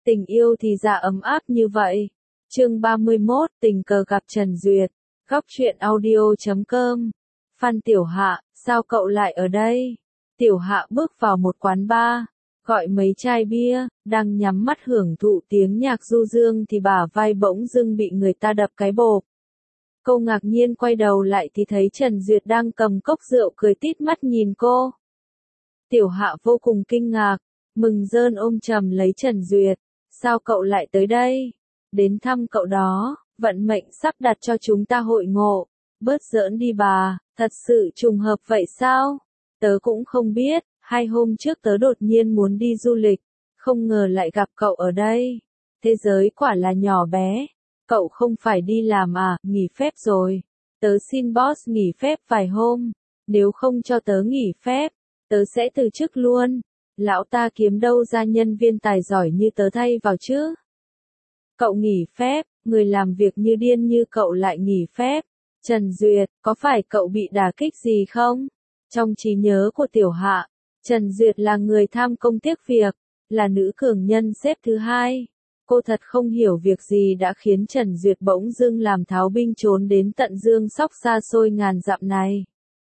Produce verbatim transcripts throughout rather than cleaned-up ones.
Tình yêu thì ra ấm áp như vậy. Chương ba mươi mốt, tình cờ gặp Trần Duyệt. Góc truyện audio chấm com. Phan Tiểu Hạ, sao cậu lại ở đây? Tiểu Hạ bước vào một quán bar, gọi mấy chai bia, đang nhắm mắt hưởng thụ tiếng nhạc du dương thì bả vai bỗng dưng bị người ta đập cái bộp. Cô ngạc nhiên quay đầu lại thì thấy Trần Duyệt đang cầm cốc rượu cười tít mắt nhìn cô. Tiểu Hạ vô cùng kinh ngạc, mừng rơn ôm chầm lấy Trần Duyệt. Sao cậu lại tới đây? Đến thăm cậu đó, vận mệnh sắp đặt cho chúng ta hội ngộ. Bớt giỡn đi bà, thật sự trùng hợp vậy sao? Tớ cũng không biết, hai hôm trước tớ đột nhiên muốn đi du lịch, không ngờ lại gặp cậu ở đây. Thế giới quả là nhỏ bé. Cậu không phải đi làm à, nghỉ phép rồi. Tớ xin boss nghỉ phép vài hôm. Nếu không cho tớ nghỉ phép, tớ sẽ từ chức luôn. Lão ta kiếm đâu ra nhân viên tài giỏi như tớ thay vào chứ? Cậu nghỉ phép, người làm việc như điên như cậu lại nghỉ phép. Trần Duyệt, có phải cậu bị đả kích gì không? Trong trí nhớ của Tiểu Hạ, Trần Duyệt là người tham công tiếc việc, là nữ cường nhân xếp thứ hai. Cô thật không hiểu việc gì đã khiến Trần Duyệt bỗng dưng làm tháo binh trốn đến tận dương sóc xa xôi ngàn dặm này.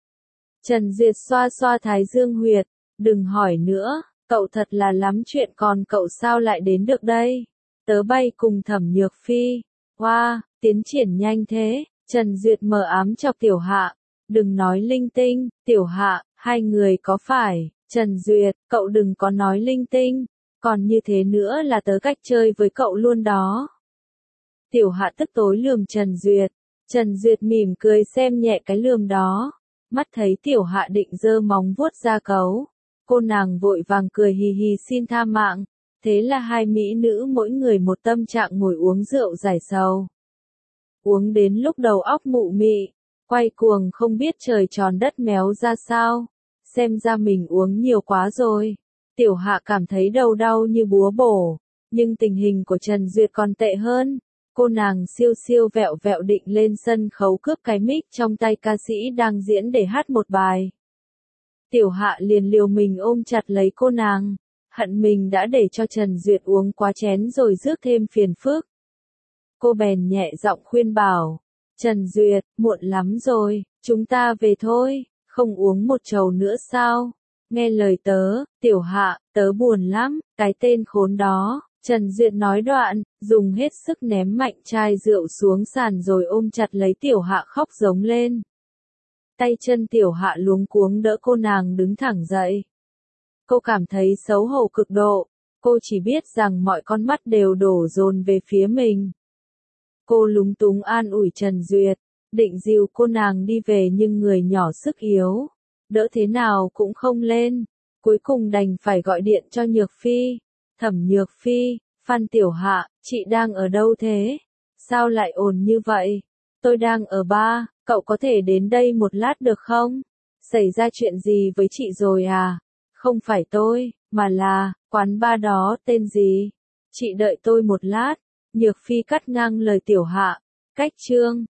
Trần Duyệt xoa xoa thái dương huyệt, đừng hỏi nữa, cậu thật là lắm chuyện, còn cậu sao lại đến được đây? Tớ bay cùng Thẩm Nhược Phi. Wow, tiến triển nhanh thế. Trần Duyệt mờ ám chọc Tiểu Hạ. Đừng nói linh tinh, Tiểu Hạ, hai người có phải? Trần Duyệt, cậu đừng có nói linh tinh. Còn như thế nữa là tớ cách chơi với cậu luôn đó. Tiểu Hạ tức tối lườm Trần Duyệt. Trần Duyệt mỉm cười xem nhẹ cái lườm đó. Mắt thấy Tiểu Hạ định giơ móng vuốt ra cấu. Cô nàng vội vàng cười hì hì xin tha mạng. Thế là hai mỹ nữ mỗi người một tâm trạng ngồi uống rượu giải sầu. Uống đến lúc đầu óc mụ mị, quay cuồng không biết trời tròn đất méo ra sao. Xem ra mình uống nhiều quá rồi. Tiểu Hạ cảm thấy đầu đau như búa bổ. Nhưng tình hình của Trần Duyệt còn tệ hơn. Cô nàng siêu siêu vẹo vẹo định lên sân khấu cướp cái mic trong tay ca sĩ đang diễn để hát một bài. Tiểu Hạ liền liều mình ôm chặt lấy cô nàng. Hận mình đã để cho Trần Duyệt uống quá chén rồi rước thêm phiền phức. Cô bèn nhẹ giọng khuyên bảo. Trần Duyệt, muộn lắm rồi, chúng ta về thôi, không uống một chầu nữa sao? Nghe lời tớ, Tiểu Hạ, tớ buồn lắm, cái tên khốn đó. Trần Duyệt nói đoạn, dùng hết sức ném mạnh chai rượu xuống sàn rồi ôm chặt lấy Tiểu Hạ khóc giống lên. Tay chân Tiểu Hạ luống cuống đỡ cô nàng đứng thẳng dậy. Cô cảm thấy xấu hổ cực độ, cô chỉ biết rằng mọi con mắt đều đổ dồn về phía mình. Cô lúng túng an ủi Trần Duyệt, định dìu cô nàng đi về nhưng người nhỏ sức yếu, đỡ thế nào cũng không lên, cuối cùng đành phải gọi điện cho Nhược Phi. Thẩm Nhược Phi, Phan Tiểu Hạ, chị đang ở đâu thế? Sao lại ồn như vậy? Tôi đang ở bar, cậu có thể đến đây một lát được không? Xảy ra chuyện gì với chị rồi à? Không phải tôi, mà là, quán bar đó tên gì? Chị đợi tôi một lát. Nhược Phi cắt ngang lời Tiểu Hạ. Cách chương.